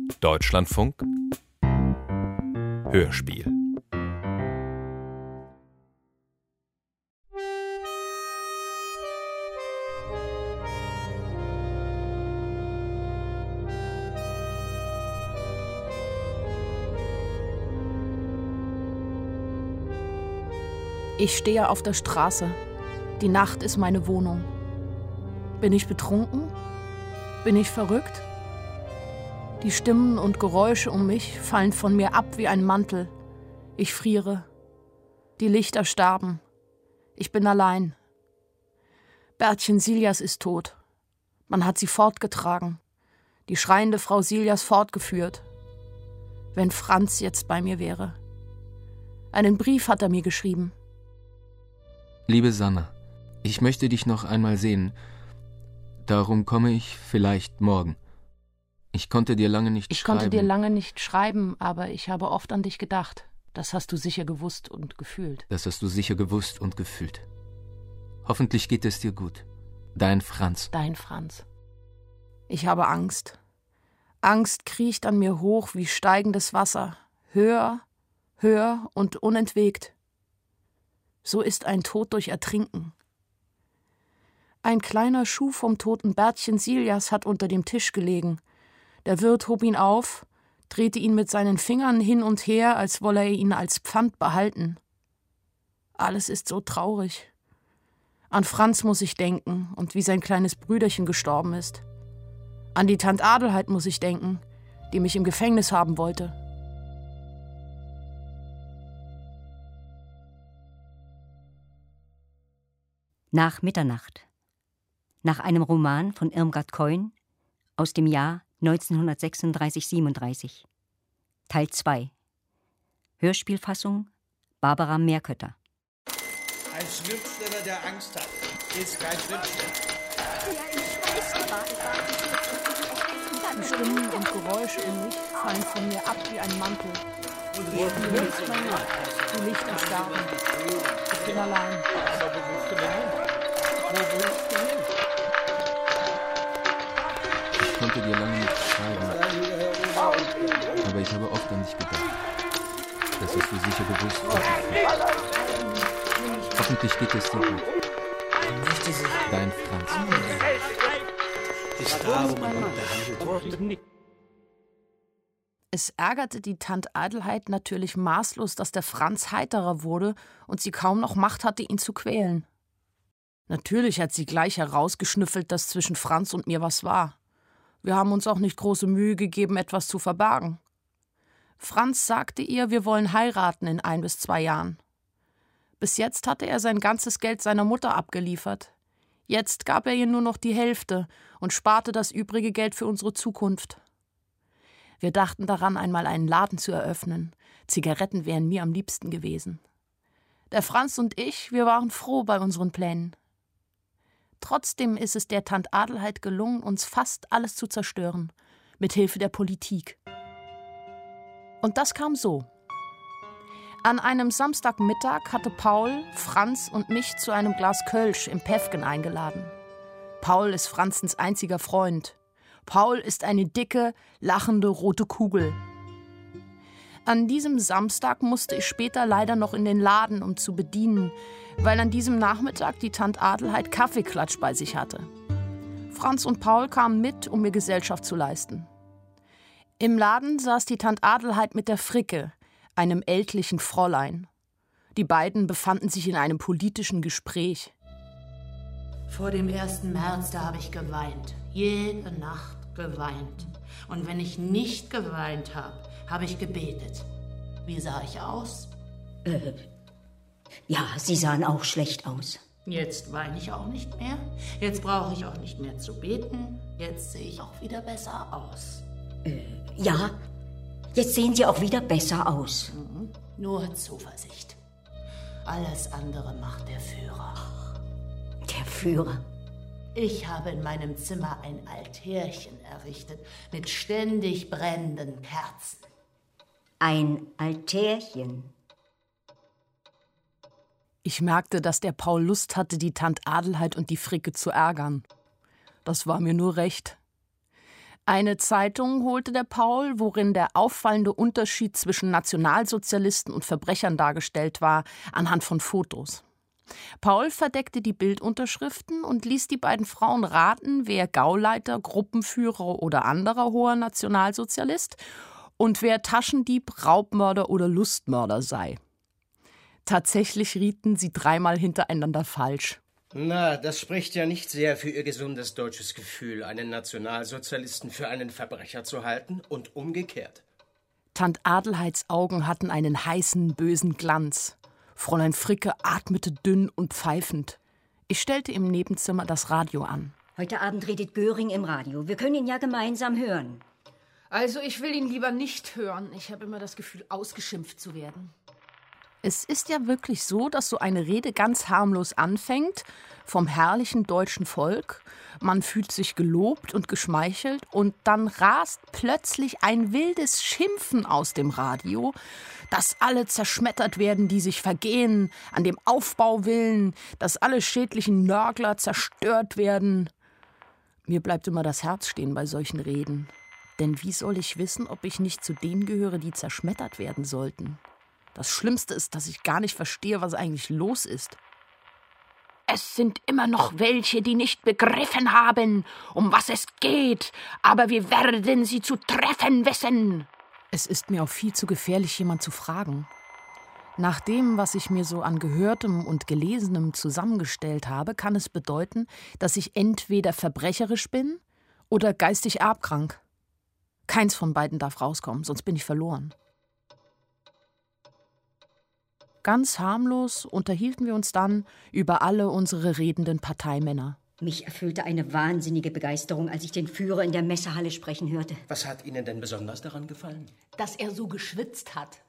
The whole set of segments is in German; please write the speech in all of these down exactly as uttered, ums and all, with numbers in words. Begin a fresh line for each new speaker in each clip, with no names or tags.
Deutschlandfunk Hörspiel.
Ich stehe auf der Straße. Die Nacht ist meine Wohnung. Bin ich betrunken? Bin ich verrückt? Die Stimmen und Geräusche um mich fallen von mir ab wie ein Mantel. Ich friere. Die Lichter starben. Ich bin allein. Bertchen Siljas ist tot. Man hat sie fortgetragen. Die schreiende Frau Siljas fortgeführt. Wenn Franz jetzt bei mir wäre. Einen Brief hat er mir geschrieben.
Liebe Sanna, ich möchte dich noch einmal sehen. Darum komme ich vielleicht morgen. Ich konnte dir lange nicht
ich
schreiben.
Ich konnte dir lange nicht schreiben, aber ich habe oft an dich gedacht. Das hast du sicher gewusst und gefühlt.
Das hast du sicher gewusst und gefühlt. Hoffentlich geht es dir gut. Dein Franz.
Dein Franz. Ich habe Angst. Angst kriecht an mir hoch wie steigendes Wasser. Höher, höher und unentwegt. So ist ein Tod durch Ertrinken. Ein kleiner Schuh vom toten Bertchen Siljas hat unter dem Tisch gelegen. Der Wirt hob ihn auf, drehte ihn mit seinen Fingern hin und her, als wolle er ihn als Pfand behalten. Alles ist so traurig. An Franz muss ich denken und wie sein kleines Brüderchen gestorben ist. An die Tant Adelheid muss ich denken, die mich im Gefängnis haben wollte.
Nach Mitternacht. Nach einem Roman von Irmgard Keun aus dem Jahr neunzehnhundertsechsunddreißig siebenunddreißig. Teil zwei. Hörspielfassung Barbara Meerkötter.
Ein Schriftsteller, der Angst hat, ist kein Schriftsteller.
Die Stimmen und Geräusche um mich fallen von mir ab wie ein Mantel.
Und
Die Lichter, die Lichter starben. Ich bin allein.
Aber wo willst du denn hin? Wo willst du hin?
Ich konnte dir lange nicht schreiben, aber ich habe oft an dich gedacht. Das hast du sicher gewusst und gefühlt. Hoffentlich geht es dir gut. Dein Franz.
Ist da, wo man behandelt wird.
Es ärgerte die Tant Adelheid natürlich maßlos, dass der Franz heiterer wurde und sie kaum noch Macht hatte, ihn zu quälen. Natürlich hat sie gleich herausgeschnüffelt, dass zwischen Franz und mir was war. Wir haben uns auch nicht große Mühe gegeben, etwas zu verbergen. Franz sagte ihr, wir wollen heiraten in ein bis zwei Jahren. Bis jetzt hatte er sein ganzes Geld seiner Mutter abgeliefert. Jetzt gab er ihr nur noch die Hälfte und sparte das übrige Geld für unsere Zukunft. Wir dachten daran, einmal einen Laden zu eröffnen. Zigaretten wären mir am liebsten gewesen. Der Franz und ich, wir waren froh bei unseren Plänen. Trotzdem ist es der Tant Adelheid gelungen, uns fast alles zu zerstören, mit Hilfe der Politik. Und das kam so. An einem Samstagmittag hatte Paul, Franz und mich zu einem Glas Kölsch im Päffgen eingeladen. Paul ist Franzens einziger Freund. Paul ist eine dicke, lachende rote Kugel. An diesem Samstag musste ich später leider noch in den Laden, um zu bedienen, weil an diesem Nachmittag die Tant Adelheid Kaffeeklatsch bei sich hatte. Franz und Paul kamen mit, um mir Gesellschaft zu leisten. Im Laden saß die Tant Adelheid mit der Fricke, einem ältlichen Fräulein. Die beiden befanden sich in einem politischen Gespräch.
Vor dem ersten März, da habe ich geweint. Jede Nacht geweint. Und wenn ich nicht geweint habe, habe ich gebetet. Wie sah ich aus?
Äh, ja, Sie sahen auch schlecht aus.
Jetzt weine ich auch nicht mehr. Jetzt brauche ich auch nicht mehr zu beten. Jetzt sehe ich auch wieder besser aus.
Äh, ja, jetzt sehen Sie auch wieder besser aus.
Mhm. Nur Zuversicht. Alles andere macht der Führer.
Der Führer?
Ich habe in meinem Zimmer ein Altärchen errichtet mit ständig brennenden Kerzen.
Ein Altärchen?
Ich merkte, dass der Paul Lust hatte, die Tant Adelheid und die Fricke zu ärgern. Das war mir nur recht. Eine Zeitung holte der Paul, worin der auffallende Unterschied zwischen Nationalsozialisten und Verbrechern dargestellt war, anhand von Fotos. Paul verdeckte die Bildunterschriften und ließ die beiden Frauen raten, wer Gauleiter, Gruppenführer oder anderer hoher Nationalsozialist und wer Taschendieb, Raubmörder oder Lustmörder sei. Tatsächlich rieten sie dreimal hintereinander falsch.
Na, das spricht ja nicht sehr für Ihr gesundes deutsches Gefühl, einen Nationalsozialisten für einen Verbrecher zu halten und umgekehrt.
Tant Adelheids Augen hatten einen heißen, bösen Glanz. Fräulein Fricke atmete dünn und pfeifend. Ich stellte im Nebenzimmer das Radio an.
Heute Abend redet Göring im Radio. Wir können ihn ja gemeinsam hören.
Also ich will ihn lieber nicht hören. Ich habe immer das Gefühl, ausgeschimpft zu werden. Es ist ja wirklich so, dass so eine Rede ganz harmlos anfängt, vom herrlichen deutschen Volk. Man fühlt sich gelobt und geschmeichelt und dann rast plötzlich ein wildes Schimpfen aus dem Radio, dass alle zerschmettert werden, die sich vergehen, an dem Aufbau willen, dass alle schädlichen Nörgler zerstört werden. Mir bleibt immer das Herz stehen bei solchen Reden. Denn wie soll ich wissen, ob ich nicht zu denen gehöre, die zerschmettert werden sollten? Das Schlimmste ist, dass ich gar nicht verstehe, was eigentlich los ist. Es sind immer noch welche, die nicht begriffen haben, um was es geht, aber wir werden sie zu treffen wissen. Es ist mir auch viel zu gefährlich, jemand zu fragen. Nach dem, was ich mir so an Gehörtem und Gelesenem zusammengestellt habe, kann es bedeuten, dass ich entweder verbrecherisch bin oder geistig erbkrank. Keins von beiden darf rauskommen, sonst bin ich verloren. Ganz harmlos unterhielten wir uns dann über alle unsere redenden Parteimänner.
Mich erfüllte eine wahnsinnige Begeisterung, als ich den Führer in der Messehalle sprechen hörte.
Was hat Ihnen denn besonders daran gefallen?
Dass er so geschwitzt hat.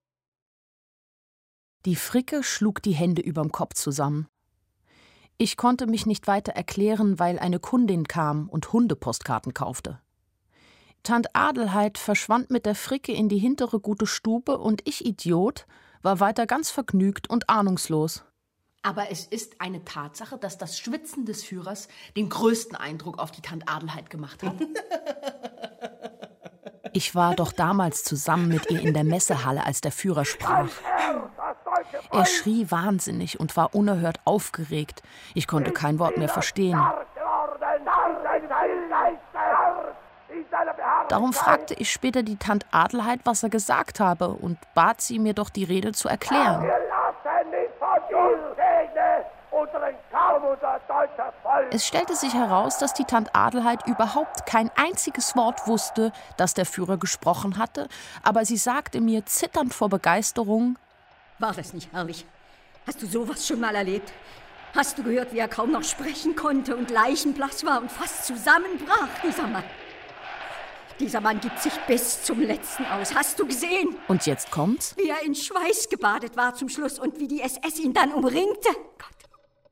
Die Fricke schlug die Hände überm Kopf zusammen. Ich konnte mich nicht weiter erklären, weil eine Kundin kam und Hundepostkarten kaufte. Tant Adelheid verschwand mit der Fricke in die hintere gute Stube und ich, Idiot, war weiter ganz vergnügt und ahnungslos.
Aber es ist eine Tatsache, dass das Schwitzen des Führers den größten Eindruck auf die Tant Adelheid gemacht hat.
Ich war doch damals zusammen mit ihr in der Messehalle, als der Führer sprach. Er schrie wahnsinnig und war unerhört aufgeregt. Ich konnte kein Wort mehr verstehen. Darum fragte ich später die Tant Adelheid, was er gesagt habe, und bat sie, mir doch die Rede zu erklären. Es stellte sich heraus, dass die Tant Adelheid überhaupt kein einziges Wort wusste, das der Führer gesprochen hatte, aber sie sagte mir zitternd vor Begeisterung:
War das nicht herrlich? Hast du sowas schon mal erlebt? Hast du gehört, wie er kaum noch sprechen konnte und leichenblass war und fast zusammenbrach, dieser Mann? Dieser Mann gibt sich bis zum Letzten aus. Hast du gesehen?
Und jetzt kommt's?
Wie er in Schweiß gebadet war zum Schluss und wie die S S ihn dann umringte. Gott.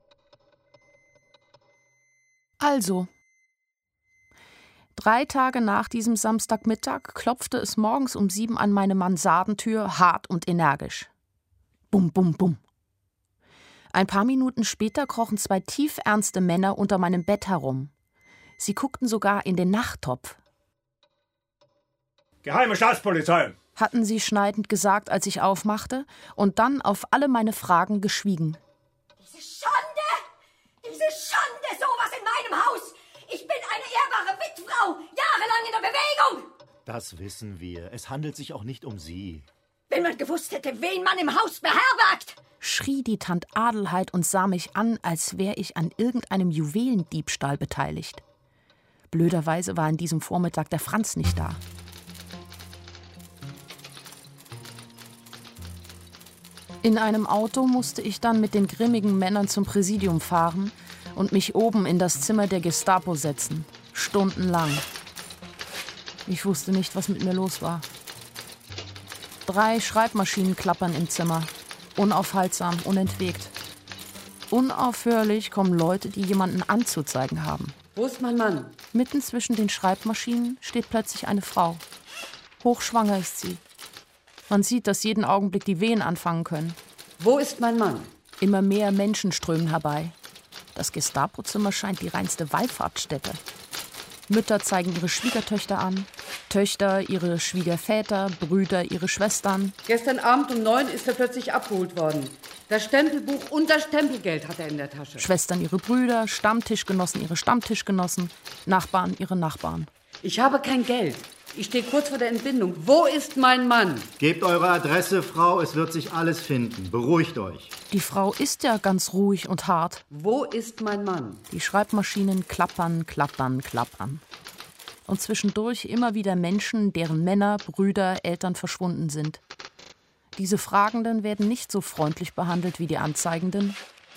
Also, drei Tage nach diesem Samstagmittag klopfte es morgens um sieben an meine Mansardentür, hart und energisch. Bum, bum, bum. Ein paar Minuten später krochen zwei tiefernste Männer unter meinem Bett herum. Sie guckten sogar in den Nachttopf.
Geheime Staatspolizei,
hatten sie schneidend gesagt, als ich aufmachte, und dann auf alle meine Fragen geschwiegen.
Diese Schande! Diese Schande! Sowas in meinem Haus! Ich bin eine ehrbare Witfrau, jahrelang in der Bewegung!
Das wissen wir. Es handelt sich auch nicht um Sie.
Wenn man gewusst hätte, wen man im Haus beherbergt!
Schrie die Tant Adelheid und sah mich an, als wäre ich an irgendeinem Juwelendiebstahl beteiligt. Blöderweise war an diesem Vormittag der Franz nicht da. In einem Auto musste ich dann mit den grimmigen Männern zum Präsidium fahren und mich oben in das Zimmer der Gestapo setzen. Stundenlang. Ich wusste nicht, was mit mir los war. Drei Schreibmaschinen klappern im Zimmer. Unaufhaltsam, unentwegt. Unaufhörlich kommen Leute, die jemanden anzuzeigen haben.
Wo ist mein Mann?
Mitten zwischen den Schreibmaschinen steht plötzlich eine Frau. Hochschwanger ist sie. Man sieht, dass jeden Augenblick die Wehen anfangen können.
Wo ist mein Mann?
Immer mehr Menschen strömen herbei. Das Gestapo-Zimmer scheint die reinste Wallfahrtsstätte. Mütter zeigen ihre Schwiegertöchter an, Töchter ihre Schwiegerväter, Brüder ihre Schwestern.
Gestern Abend um neun ist er plötzlich abgeholt worden. Das Stempelbuch und das Stempelgeld hat er in der Tasche.
Schwestern ihre Brüder, Stammtischgenossen ihre Stammtischgenossen, Nachbarn ihre Nachbarn.
Ich habe kein Geld. Ich stehe kurz vor der Entbindung. Wo ist mein Mann?
Gebt eure Adresse, Frau, es wird sich alles finden. Beruhigt euch.
Die Frau ist ja ganz ruhig und hart.
Wo ist mein Mann?
Die Schreibmaschinen klappern, klappern, klappern. Und zwischendurch immer wieder Menschen, deren Männer, Brüder, Eltern verschwunden sind. Diese Fragenden werden nicht so freundlich behandelt wie die Anzeigenden.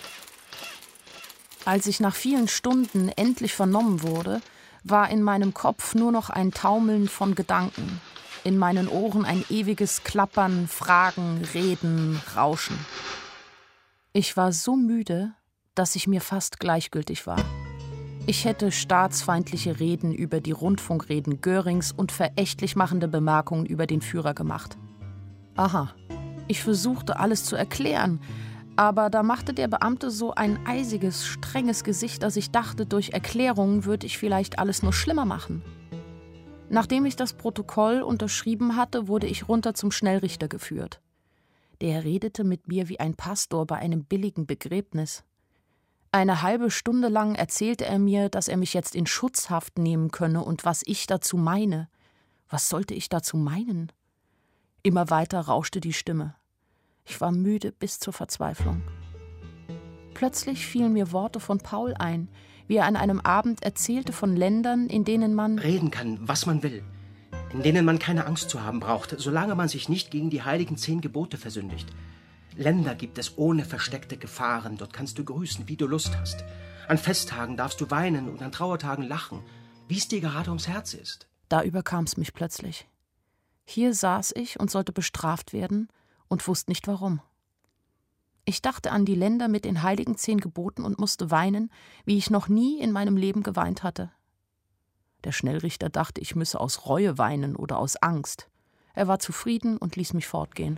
Als ich nach vielen Stunden endlich vernommen wurde, war in meinem Kopf nur noch ein Taumeln von Gedanken. In meinen Ohren ein ewiges Klappern, Fragen, Reden, Rauschen. Ich war so müde, dass ich mir fast gleichgültig war. Ich hätte staatsfeindliche Reden über die Rundfunkreden Görings und verächtlich machende Bemerkungen über den Führer gemacht. Aha, ich versuchte alles zu erklären, aber da machte der Beamte so ein eisiges, strenges Gesicht, dass ich dachte, durch Erklärungen würde ich vielleicht alles nur schlimmer machen. Nachdem ich das Protokoll unterschrieben hatte, wurde ich runter zum Schnellrichter geführt. Der redete mit mir wie ein Pastor bei einem billigen Begräbnis. Eine halbe Stunde lang erzählte er mir, dass er mich jetzt in Schutzhaft nehmen könne und was ich dazu meine. Was sollte ich dazu meinen? Immer weiter rauschte die Stimme. Ich war müde bis zur Verzweiflung. Plötzlich fielen mir Worte von Paul ein, wie er an einem Abend erzählte von Ländern, in denen man
reden kann, was man will, in denen man keine Angst zu haben braucht, solange man sich nicht gegen die heiligen zehn Gebote versündigt. Länder gibt es ohne versteckte Gefahren, dort kannst du grüßen, wie du Lust hast. An Festtagen darfst du weinen und an Trauertagen lachen, wie es dir gerade ums Herz ist.
Da überkam es mich plötzlich. Hier saß ich und sollte bestraft werden und wusste nicht warum. Ich dachte an die Länder mit den heiligen zehn Geboten und musste weinen, wie ich noch nie in meinem Leben geweint hatte. Der Schnellrichter dachte, ich müsse aus Reue weinen oder aus Angst. Er war zufrieden und ließ mich fortgehen.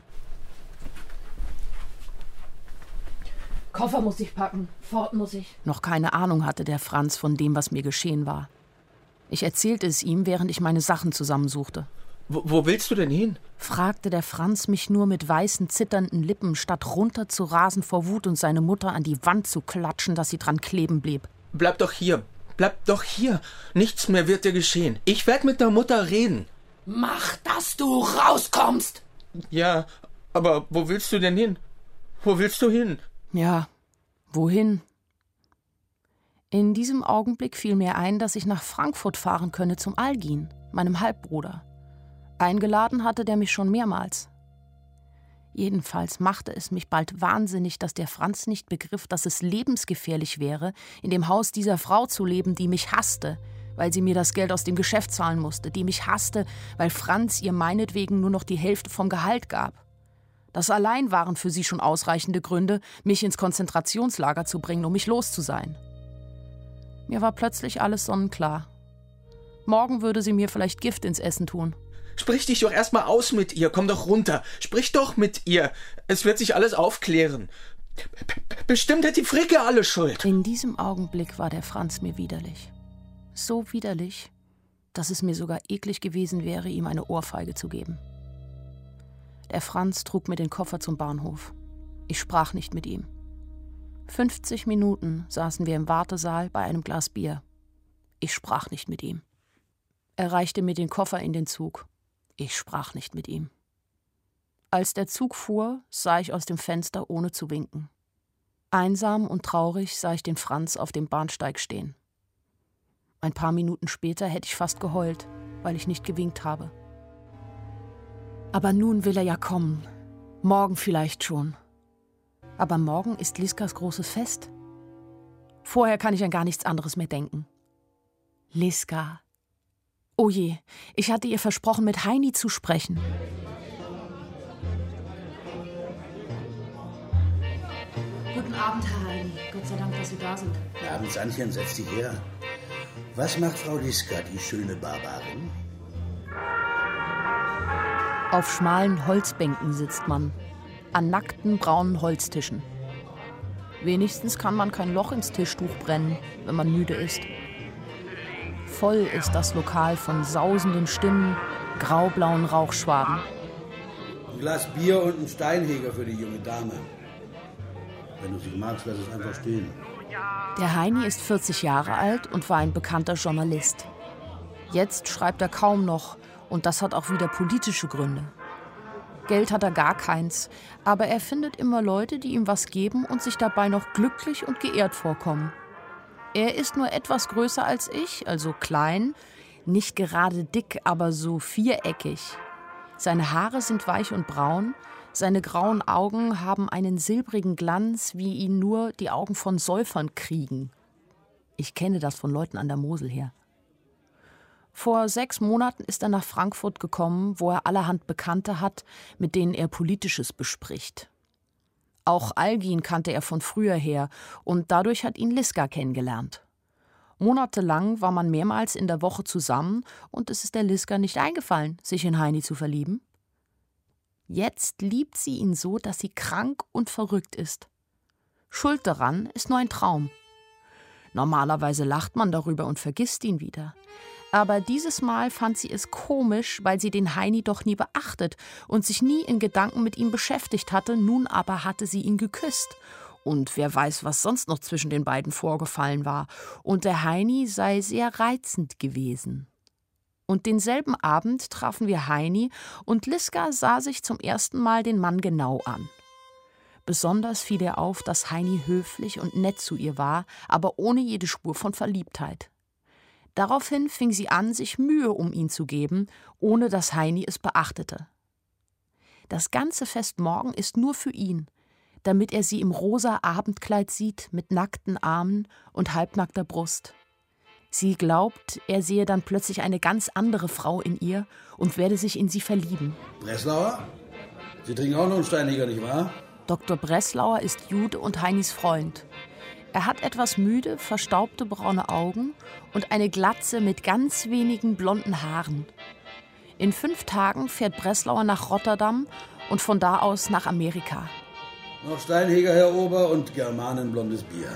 Koffer muss ich packen, fort muss ich. Noch keine Ahnung hatte der Franz von dem, was mir geschehen war. Ich erzählte es ihm, während ich meine Sachen zusammensuchte.
Wo, wo willst du denn hin?
Fragte der Franz mich nur mit weißen, zitternden Lippen, statt runter zu rasen vor Wut und seine Mutter an die Wand zu klatschen, dass sie dran kleben blieb.
Bleib doch hier, bleib doch hier. Nichts mehr wird dir geschehen. Ich werde mit der Mutter reden.
Mach, dass du rauskommst!
Ja, aber wo willst du denn hin? Wo willst du hin?
Ja, wohin? In diesem Augenblick fiel mir ein, dass ich nach Frankfurt fahren könne zum Algin, meinem Halbbruder. Eingeladen hatte der mich schon mehrmals. Jedenfalls machte es mich bald wahnsinnig, dass der Franz nicht begriff, dass es lebensgefährlich wäre, in dem Haus dieser Frau zu leben, die mich hasste, weil sie mir das Geld aus dem Geschäft zahlen musste, die mich hasste, weil Franz ihr meinetwegen nur noch die Hälfte vom Gehalt gab. Das allein waren für sie schon ausreichende Gründe, mich ins Konzentrationslager zu bringen, um mich los zu sein. Mir war plötzlich alles sonnenklar. Morgen würde sie mir vielleicht Gift ins Essen tun.
Sprich dich doch erstmal aus mit ihr, komm doch runter. Sprich doch mit ihr. Es wird sich alles aufklären. Bestimmt hat die Fricke alle Schuld.
In diesem Augenblick war der Franz mir widerlich. So widerlich, dass es mir sogar eklig gewesen wäre, ihm eine Ohrfeige zu geben. Der Franz trug mir den Koffer zum Bahnhof. Ich sprach nicht mit ihm. fünfzig Minuten saßen wir im Wartesaal bei einem Glas Bier. Ich sprach nicht mit ihm. Er reichte mir den Koffer in den Zug. Ich sprach nicht mit ihm. Als der Zug fuhr, sah ich aus dem Fenster, ohne zu winken. Einsam und traurig sah ich den Franz auf dem Bahnsteig stehen. Ein paar Minuten später hätte ich fast geheult, weil ich nicht gewinkt habe. Aber nun will er ja kommen. Morgen vielleicht schon. Aber morgen ist Liskas großes Fest. Vorher kann ich an gar nichts anderes mehr denken. Liska. Oh je, ich hatte ihr versprochen, mit Heini zu sprechen.
Guten Abend, Herr Heini. Gott sei Dank, dass Sie da sind.
Guten Abend, Sandchen, setz dich her. Was macht Frau Liska, die schöne Barbarin?
Auf schmalen Holzbänken sitzt man, an nackten braunen Holztischen. Wenigstens kann man kein Loch ins Tischtuch brennen, wenn man müde ist. Voll ist das Lokal von sausenden Stimmen, graublauen Rauchschwaden.
Ein Glas Bier und ein Steinheger für die junge Dame. Wenn du sie magst, lass es einfach stehen.
Der Heini ist vierzig Jahre alt und war ein bekannter Journalist. Jetzt schreibt er kaum noch und das hat auch wieder politische Gründe. Geld hat er gar keins, aber er findet immer Leute, die ihm was geben und sich dabei noch glücklich und geehrt vorkommen. Er ist nur etwas größer als ich, also klein, nicht gerade dick, aber so viereckig. Seine Haare sind weich und braun, seine grauen Augen haben einen silbrigen Glanz, wie ihn nur die Augen von Säufern kriegen. Ich kenne das von Leuten an der Mosel her. Vor sechs Monaten ist er nach Frankfurt gekommen, wo er allerhand Bekannte hat, mit denen er Politisches bespricht. Auch Algin kannte er von früher her und dadurch hat ihn Liska kennengelernt. Monatelang war man mehrmals in der Woche zusammen und es ist der Liska nicht eingefallen, sich in Heini zu verlieben. Jetzt liebt sie ihn so, dass sie krank und verrückt ist. Schuld daran ist nur ein Traum. Normalerweise lacht man darüber und vergisst ihn wieder. Aber dieses Mal fand sie es komisch, weil sie den Heini doch nie beachtet und sich nie in Gedanken mit ihm beschäftigt hatte. Nun aber hatte sie ihn geküsst. Und wer weiß, was sonst noch zwischen den beiden vorgefallen war. Und der Heini sei sehr reizend gewesen. Und denselben Abend trafen wir Heini und Liska sah sich zum ersten Mal den Mann genau an. Besonders fiel ihr auf, dass Heini höflich und nett zu ihr war, aber ohne jede Spur von Verliebtheit. Daraufhin fing sie an, sich Mühe um ihn zu geben, ohne dass Heini es beachtete. Das ganze Fest morgen ist nur für ihn, damit er sie im rosa Abendkleid sieht, mit nackten Armen und halbnackter Brust. Sie glaubt, er sehe dann plötzlich eine ganz andere Frau in ihr und werde sich in sie verlieben.
Breslauer? Sie trinken auch noch einen Steinheger, nicht wahr?
Doktor Breslauer ist Jude und Heinis Freund. Er hat etwas müde, verstaubte braune Augen und eine Glatze mit ganz wenigen blonden Haaren. In fünf Tagen fährt Breslauer nach Rotterdam und von da aus nach Amerika.
Noch Steinheger, Herr Ober, und germanenblondes Bier.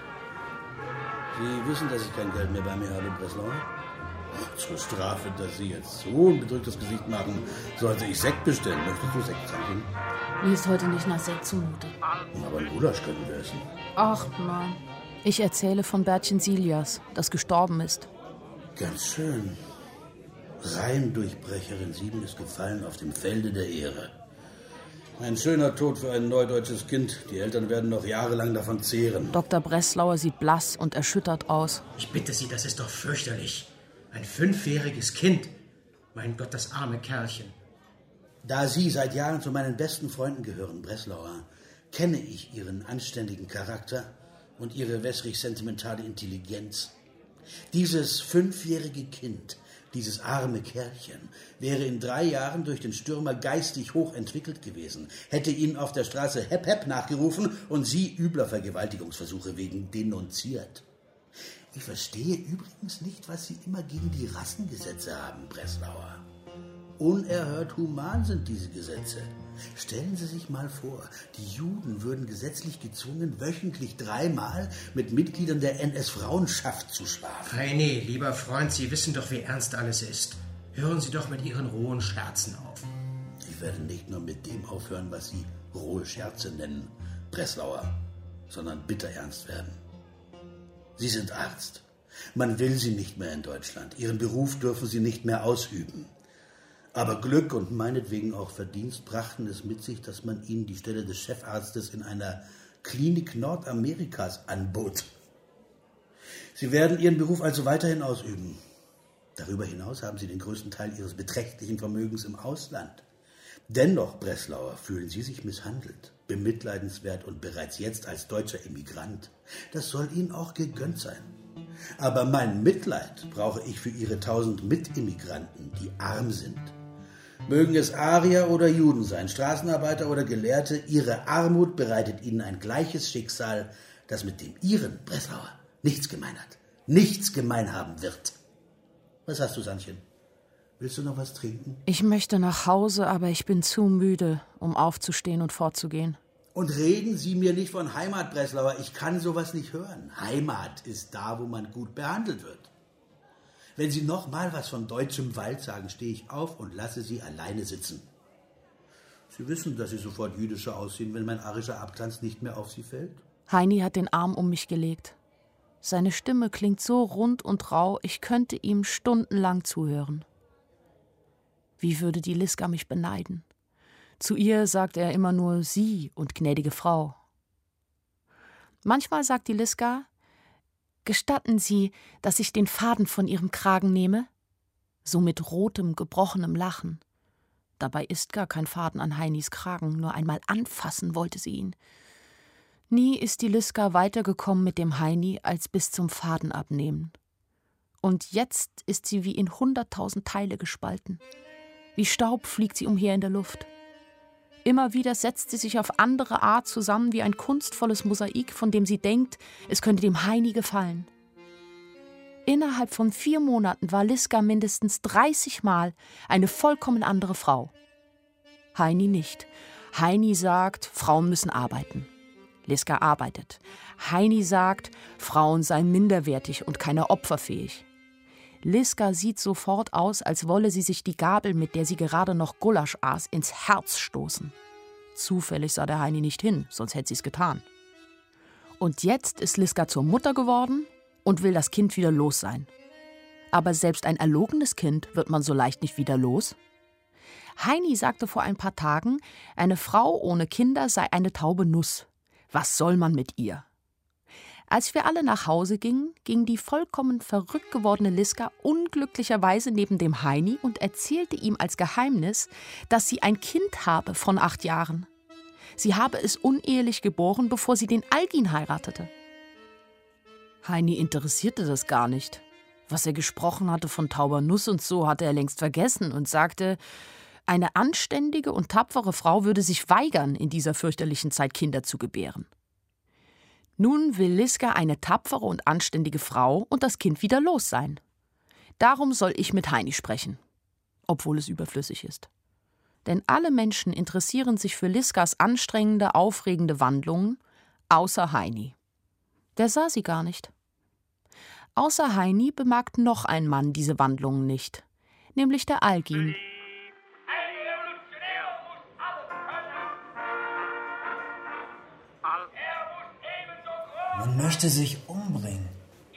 Sie wissen, dass ich kein Geld mehr bei mir habe, Breslauer? Ach, zur Strafe, dass Sie jetzt so ein bedrücktes Gesicht machen, sollte ich Sekt bestellen. Möchtest du Sekt trinken?
Mir ist heute nicht nach Sekt zumute.
Aber ein Gulasch könnten wir essen.
Ach nein. Ich erzähle von Bertchen Silias, das gestorben ist.
Ganz schön. Reimdurchbrecherin sieben ist gefallen auf dem Felde der Ehre. Ein schöner Tod für ein neudeutsches Kind. Die Eltern werden noch jahrelang davon zehren.
Doktor Breslauer sieht blass und erschüttert aus.
Ich bitte Sie, das ist doch fürchterlich. Ein fünfjähriges Kind. Mein Gott, das arme Kerlchen.
Da Sie seit Jahren zu meinen besten Freunden gehören, Breslauer, kenne ich Ihren anständigen Charakter und Ihre wässrig-sentimentale Intelligenz. Dieses fünfjährige Kind, dieses arme Kerlchen, wäre in drei Jahren durch den Stürmer geistig hochentwickelt gewesen, hätte Ihnen auf der Straße Hep Hep nachgerufen und Sie übler Vergewaltigungsversuche wegen denunziert. Ich verstehe übrigens nicht, was Sie immer gegen die Rassengesetze haben, Breslauer. Unerhört human sind diese Gesetze. Stellen Sie sich mal vor, die Juden würden gesetzlich gezwungen, wöchentlich dreimal mit Mitgliedern der N S-Frauenschaft zu schlafen.
Heini, lieber Freund, Sie wissen doch, wie ernst alles ist. Hören Sie doch mit Ihren rohen Scherzen auf.
Ich werde nicht nur mit dem aufhören, was Sie rohe Scherze nennen, Breslauer, sondern bitter ernst werden. Sie sind Arzt. Man will Sie nicht mehr in Deutschland. Ihren Beruf dürfen Sie nicht mehr ausüben. Aber Glück und meinetwegen auch Verdienst brachten es mit sich, dass man Ihnen die Stelle des Chefarztes in einer Klinik Nordamerikas anbot. Sie werden Ihren Beruf also weiterhin ausüben. Darüber hinaus haben Sie den größten Teil Ihres beträchtlichen Vermögens im Ausland. Dennoch, Breslauer, fühlen Sie sich misshandelt, bemitleidenswert und bereits jetzt als deutscher Immigrant. Das soll Ihnen auch gegönnt sein. Aber mein Mitleid brauche ich für Ihre tausend Mitimmigranten, die arm sind. Mögen es Arier oder Juden sein, Straßenarbeiter oder Gelehrte, ihre Armut bereitet ihnen ein gleiches Schicksal, das mit dem Ihren, Breslauer, nichts gemein hat, nichts gemein haben wird. Was hast du, Sandchen? Willst du noch was trinken?
Ich möchte nach Hause, aber ich bin zu müde, um aufzustehen und fortzugehen.
Und reden Sie mir nicht von Heimat, Breslauer. Ich kann sowas nicht hören. Heimat ist da, wo man gut behandelt wird. Wenn Sie noch mal was von deutschem Wald sagen, stehe ich auf und lasse Sie alleine sitzen. Sie wissen, dass Sie sofort jüdischer aussehen, wenn mein arischer Abglanz nicht mehr auf Sie fällt?
Heini hat den Arm um mich gelegt. Seine Stimme klingt so rund und rau, ich könnte ihm stundenlang zuhören. Wie würde die Liska mich beneiden? Zu ihr sagt er immer nur Sie und gnädige Frau. Manchmal sagt die Liska: »Gestatten Sie, dass ich den Faden von Ihrem Kragen nehme?« So mit rotem, gebrochenem Lachen. Dabei ist gar kein Faden an Heinis Kragen, nur einmal anfassen wollte sie ihn. Nie ist die Liska weitergekommen mit dem Heini als bis zum Faden abnehmen. Und jetzt ist sie wie in hunderttausend Teile gespalten. Wie Staub fliegt sie umher in der Luft. Immer wieder setzt sie sich auf andere Art zusammen wie ein kunstvolles Mosaik, von dem sie denkt, es könnte dem Heini gefallen. Innerhalb von vier Monaten war Liska mindestens dreißig Mal eine vollkommen andere Frau. Heini nicht. Heini sagt, Frauen müssen arbeiten. Liska arbeitet. Heini sagt, Frauen seien minderwertig und keine opferfähig. Liska sieht sofort aus, als wolle sie sich die Gabel, mit der sie gerade noch Gulasch aß, ins Herz stoßen. Zufällig sah der Heini nicht hin, sonst hätte sie es getan. Und jetzt ist Liska zur Mutter geworden und will das Kind wieder los sein. Aber selbst ein erlogenes Kind wird man so leicht nicht wieder los. Heini sagte vor ein paar Tagen, eine Frau ohne Kinder sei eine taube Nuss. Was soll man mit ihr? Als wir alle nach Hause gingen, ging die vollkommen verrückt gewordene Liska unglücklicherweise neben dem Heini und erzählte ihm als Geheimnis, dass sie ein Kind habe von acht Jahren. Sie habe es unehelich geboren, bevor sie den Algin heiratete. Heini interessierte das gar nicht. Was er gesprochen hatte von tauber Nuss und so, hatte er längst vergessen und sagte, eine anständige und tapfere Frau würde sich weigern, in dieser fürchterlichen Zeit Kinder zu gebären. Nun will Liska eine tapfere und anständige Frau und das Kind wieder los sein. Darum soll ich mit Heini sprechen, obwohl es überflüssig ist. Denn alle Menschen interessieren sich für Liskas anstrengende, aufregende Wandlungen, außer Heini. Der sah sie gar nicht. Außer Heini bemerkt noch ein Mann diese Wandlungen nicht, nämlich der Algin.
Man möchte sich umbringen.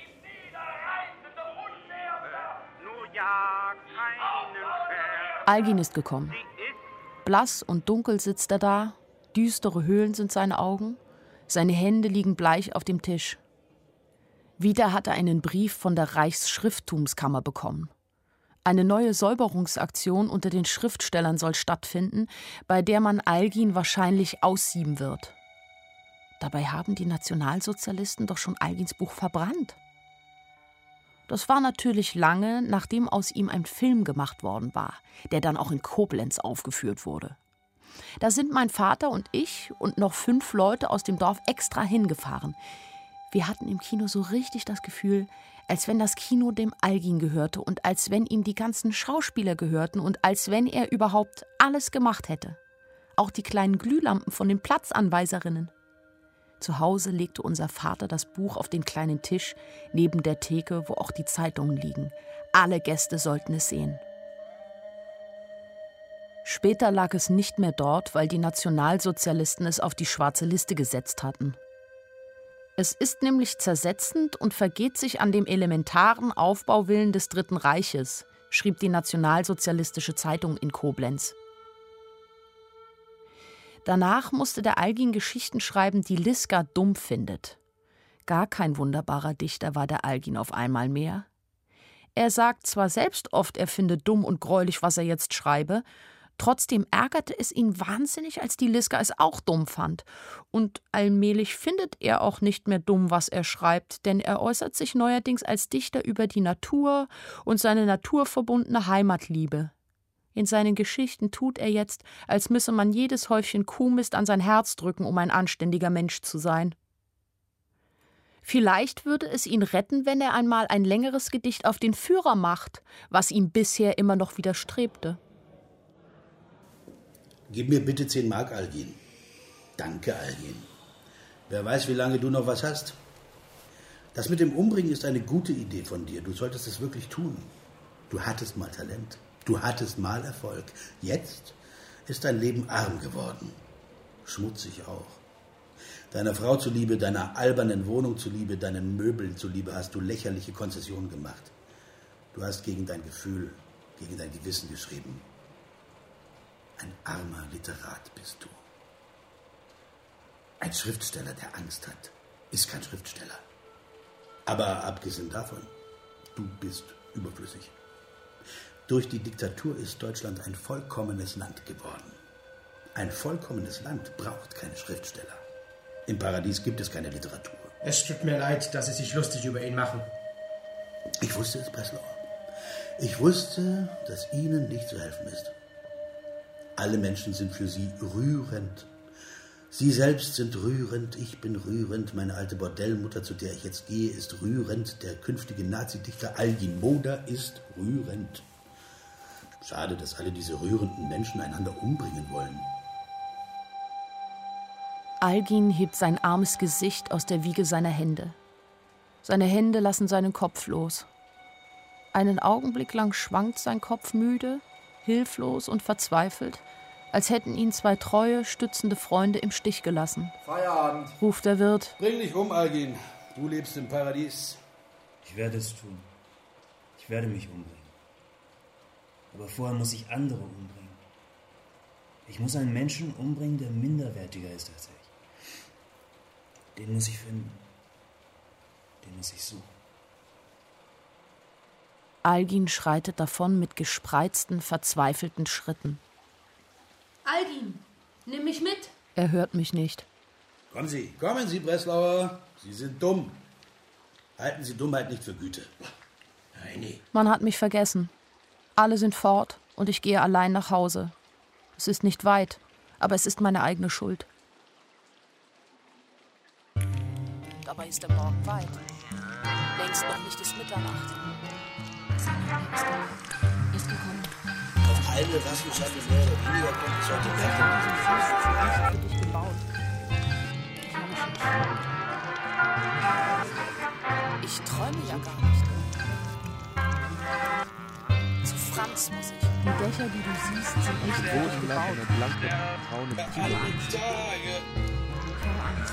Algin ist gekommen. Blass und dunkel sitzt er da, düstere Höhlen sind seine Augen, seine Hände liegen bleich auf dem Tisch. Wieder hat er einen Brief von der Reichsschrifttumskammer bekommen. Eine neue Säuberungsaktion unter den Schriftstellern soll stattfinden, bei der man Algin wahrscheinlich aussieben wird. Dabei haben die Nationalsozialisten doch schon Algins Buch verbrannt. Das war natürlich lange, nachdem aus ihm ein Film gemacht worden war, der dann auch in Koblenz aufgeführt wurde. Da sind mein Vater und ich und noch fünf Leute aus dem Dorf extra hingefahren. Wir hatten im Kino so richtig das Gefühl, als wenn das Kino dem Algin gehörte und als wenn ihm die ganzen Schauspieler gehörten und als wenn er überhaupt alles gemacht hätte. Auch die kleinen Glühlampen von den Platzanweiserinnen. Zu Hause legte unser Vater das Buch auf den kleinen Tisch neben der Theke, wo auch die Zeitungen liegen. Alle Gäste sollten es sehen. Später lag es nicht mehr dort, weil die Nationalsozialisten es auf die schwarze Liste gesetzt hatten. Es ist nämlich zersetzend und vergeht sich an dem elementaren Aufbauwillen des Dritten Reiches, schrieb die Nationalsozialistische Zeitung in Koblenz. Danach musste der Algin Geschichten schreiben, die Liska dumm findet. Gar kein wunderbarer Dichter war der Algin auf einmal mehr. Er sagt zwar selbst oft, er finde dumm und gräulich, was er jetzt schreibe, trotzdem ärgerte es ihn wahnsinnig, als die Liska es auch dumm fand. Und allmählich findet er auch nicht mehr dumm, was er schreibt, denn er äußert sich neuerdings als Dichter über die Natur und seine naturverbundene Heimatliebe. In seinen Geschichten tut er jetzt, als müsse man jedes Häufchen Kuhmist an sein Herz drücken, um ein anständiger Mensch zu sein. Vielleicht würde es ihn retten, wenn er einmal ein längeres Gedicht auf den Führer macht, was ihm bisher immer noch widerstrebte.
Gib mir bitte zehn Mark, Algin. Danke, Algin. Wer weiß, wie lange du noch was hast. Das mit dem Umbringen ist eine gute Idee von dir. Du solltest es wirklich tun. Du hattest mal Talent. Du hattest mal Erfolg. Jetzt ist dein Leben arm geworden. Schmutzig auch. Deiner Frau zuliebe, deiner albernen Wohnung zuliebe, deinen Möbeln zuliebe hast du lächerliche Konzessionen gemacht. Du hast gegen dein Gefühl, gegen dein Gewissen geschrieben. Ein armer Literat bist du. Ein Schriftsteller, der Angst hat, ist kein Schriftsteller. Aber abgesehen davon, du bist überflüssig. Durch die Diktatur ist Deutschland ein vollkommenes Land geworden. Ein vollkommenes Land braucht keine Schriftsteller. Im Paradies gibt es keine Literatur.
Es tut mir leid, dass Sie sich lustig über ihn machen.
Ich wusste es, Breslauer. Ich wusste, dass Ihnen nicht zu helfen ist. Alle Menschen sind für Sie rührend. Sie selbst sind rührend, ich bin rührend, meine alte Bordellmutter, zu der ich jetzt gehe, ist rührend, der künftige Nazi-Dichter Algin Moda ist rührend. Schade, dass alle diese rührenden Menschen einander umbringen wollen.
Algin hebt sein armes Gesicht aus der Wiege seiner Hände. Seine Hände lassen seinen Kopf los. Einen Augenblick lang schwankt sein Kopf müde, hilflos und verzweifelt, als hätten ihn zwei treue, stützende Freunde im Stich gelassen.
Feierabend,
ruft der Wirt.
Bring dich um, Algin. Du lebst im Paradies.
Ich werde es tun. Ich werde mich umbringen. Aber vorher muss ich andere umbringen. Ich muss einen Menschen umbringen, der minderwertiger ist als ich. Den muss ich finden. Den muss ich suchen.
Algin schreitet davon mit gespreizten, verzweifelten Schritten.
Algin, nimm mich mit.
Er hört mich nicht.
Kommen Sie, kommen Sie, Breslauer. Sie sind dumm. Halten Sie Dummheit nicht für Güte. Nein, nee.
Man hat mich vergessen. Alle sind fort und ich gehe allein nach Hause. Es ist nicht weit, aber es ist meine eigene Schuld. Dabei ist der Morgen weit. Längst noch nicht ist Mitternacht.
Ist gekommen.
Auf eine Rassenschattel mehr oder weniger kommt es heute Nacht in diesem Fluss.
Für dich gebaut. Ich träume ja gar nicht. Zu Franz muss ich. Die Dächer, die du siehst, sind nicht für dich gebaut. Ich habe Angst. Ich habe Angst.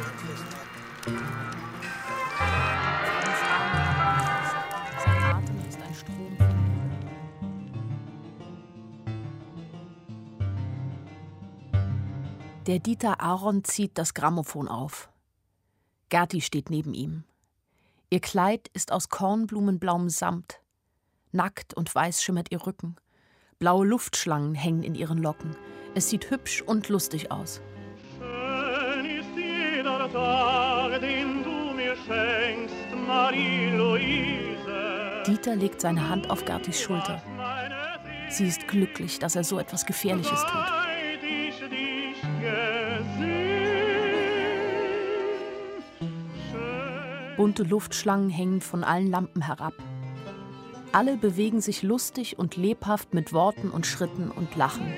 Sein Atem ist ein Strom. Der Dieter Aaron zieht das Grammophon auf. Gerti steht neben ihm. Ihr Kleid ist aus kornblumenblauem Samt. Nackt und weiß schimmert ihr Rücken. Blaue Luftschlangen hängen in ihren Locken. Es sieht hübsch und lustig aus.
Schön ist jeder Tag, den du mir schenkst, Marie-Louise.
Dieter legt seine Hand auf Gertis Schulter. Sie ist glücklich, dass er so etwas Gefährliches tut. Bunte Luftschlangen hängen von allen Lampen herab. Alle bewegen sich lustig und lebhaft mit Worten und Schritten und lachen.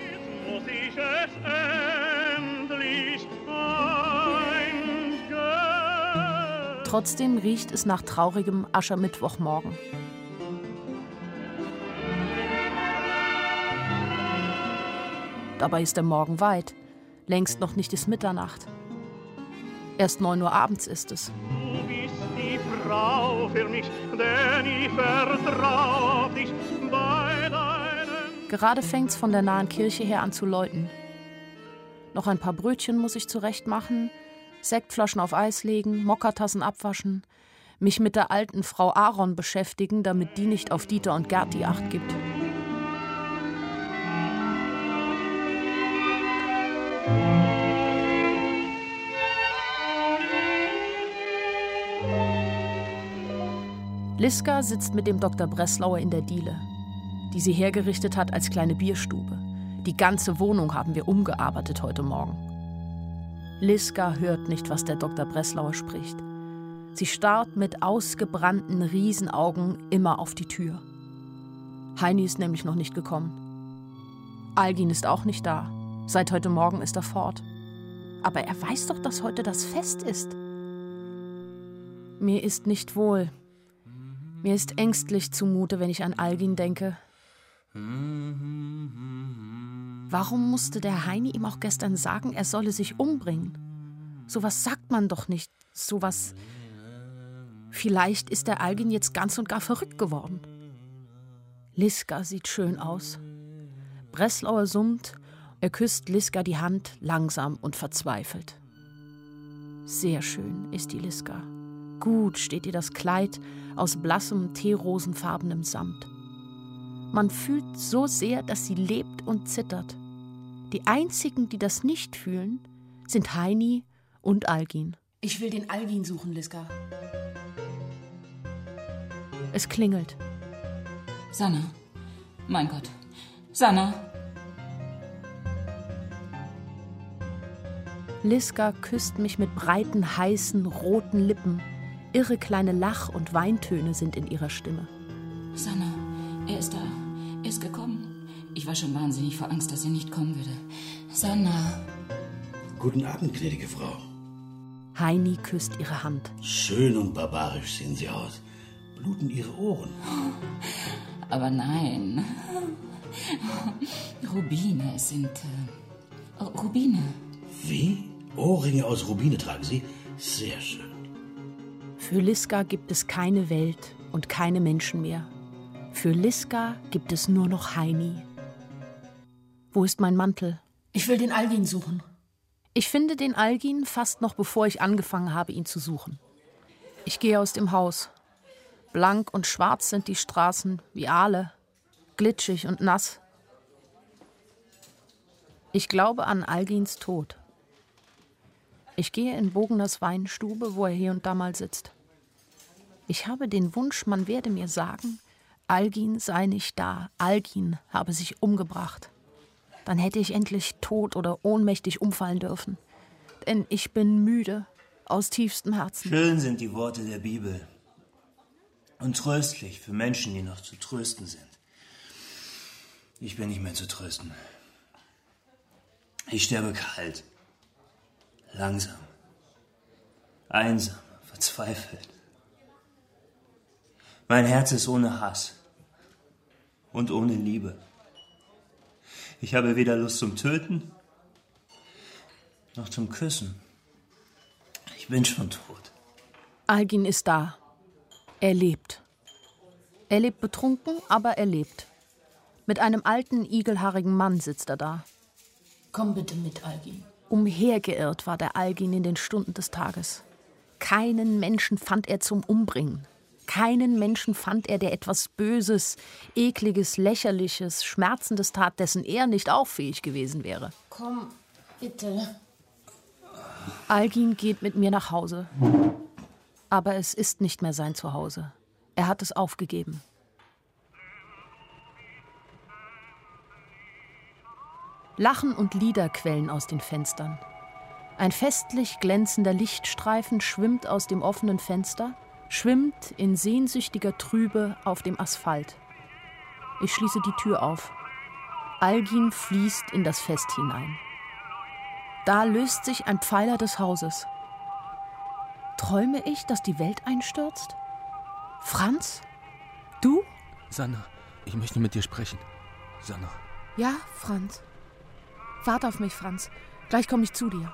Trotzdem riecht es nach traurigem Aschermittwochmorgen. Dabei ist der Morgen weit. Längst noch nicht ist Mitternacht. Erst neun Uhr abends ist es.
Du bist die Frau für mich, denn ich vertrau auf dich bei deinem...
Gerade fängt's von der nahen Kirche her an zu läuten. Noch ein paar Brötchen muss ich zurechtmachen, Sektflaschen auf Eis legen, Mokkatassen abwaschen, mich mit der alten Frau Aaron beschäftigen, damit die nicht auf Dieter und Gerti Acht gibt. Liska sitzt mit dem Doktor Breslauer in der Diele, die sie hergerichtet hat als kleine Bierstube. Die ganze Wohnung haben wir umgearbeitet heute Morgen. Liska hört nicht, was der Doktor Breslauer spricht. Sie starrt mit ausgebrannten Riesenaugen immer auf die Tür. Heini ist nämlich noch nicht gekommen. Algin ist auch nicht da. Seit heute Morgen ist er fort. Aber er weiß doch, dass heute das Fest ist. Mir ist nicht wohl. Mir ist ängstlich zumute, wenn ich an Algin denke. Warum musste der Heini ihm auch gestern sagen, er solle sich umbringen? Sowas sagt man doch nicht. Sowas. Vielleicht ist der Algin jetzt ganz und gar verrückt geworden. Liska sieht schön aus. Breslauer summt, er küsst Liska die Hand langsam und verzweifelt. Sehr schön ist die Liska. Gut steht ihr das Kleid aus blassem, teerosenfarbenem Samt. Man fühlt so sehr, dass sie lebt und zittert. Die einzigen, die das nicht fühlen, sind Heini und Algin.
Ich will den Algin suchen, Liska.
Es klingelt.
Sanna. Mein Gott. Sanna.
Liska küsst mich mit breiten, heißen, roten Lippen. Irre kleine Lach- und Weintöne sind in ihrer Stimme.
Sanna, er ist da. Er ist gekommen. Ich war schon wahnsinnig vor Angst, dass er nicht kommen würde. Sanna.
Guten Abend, gnädige Frau.
Heini küsst ihre Hand.
Schön und barbarisch sehen Sie aus. Bluten Ihre Ohren.
Aber nein. Rubine, es sind... Äh, Rubine.
Wie? Ohrringe aus Rubine tragen Sie? Sehr schön.
Für Liska gibt es keine Welt und keine Menschen mehr. Für Liska gibt es nur noch Heini. Wo ist mein Mantel?
Ich will den Algin suchen.
Ich finde den Algin fast noch bevor ich angefangen habe, ihn zu suchen. Ich gehe aus dem Haus. Blank und schwarz sind die Straßen, wie Aale, glitschig und nass. Ich glaube an Algins Tod. Ich gehe in Bogners Weinstube, wo er hier und da mal sitzt. Ich habe den Wunsch, man werde mir sagen, Algin sei nicht da, Algin habe sich umgebracht. Dann hätte ich endlich tot oder ohnmächtig umfallen dürfen. Denn ich bin müde, aus tiefstem Herzen.
Schön sind die Worte der Bibel. Und tröstlich für Menschen, die noch zu trösten sind. Ich bin nicht mehr zu trösten. Ich sterbe kalt. Langsam. Einsam. Verzweifelt. Mein Herz ist ohne Hass. Und ohne Liebe. Ich habe weder Lust zum Töten, noch zum Küssen. Ich bin schon tot.
Algin ist da. Er lebt. Er lebt betrunken, aber er lebt. Mit einem alten, igelhaarigen Mann sitzt er da.
Komm bitte mit, Algin.
Umhergeirrt war der Algin in den Stunden des Tages. Keinen Menschen fand er zum Umbringen. Keinen Menschen fand er, der etwas Böses, Ekliges, Lächerliches, Schmerzendes tat, dessen er nicht auch fähig gewesen wäre.
Komm, bitte.
Algin geht mit mir nach Hause. Aber es ist nicht mehr sein Zuhause. Er hat es aufgegeben. Lachen und Lieder quellen aus den Fenstern. Ein festlich glänzender Lichtstreifen schwimmt aus dem offenen Fenster, schwimmt in sehnsüchtiger Trübe auf dem Asphalt. Ich schließe die Tür auf. Algin fließt in das Fest hinein. Da löst sich ein Pfeiler des Hauses. Träume ich, dass die Welt einstürzt? Franz? Du?
Sanna, ich möchte mit dir sprechen. Sanna.
Ja, Franz. Warte auf mich, Franz. Gleich komme ich zu dir.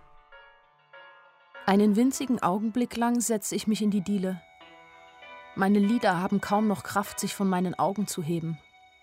Einen winzigen Augenblick lang setze ich mich in die Diele. Meine Lider haben kaum noch Kraft, sich von meinen Augen zu heben.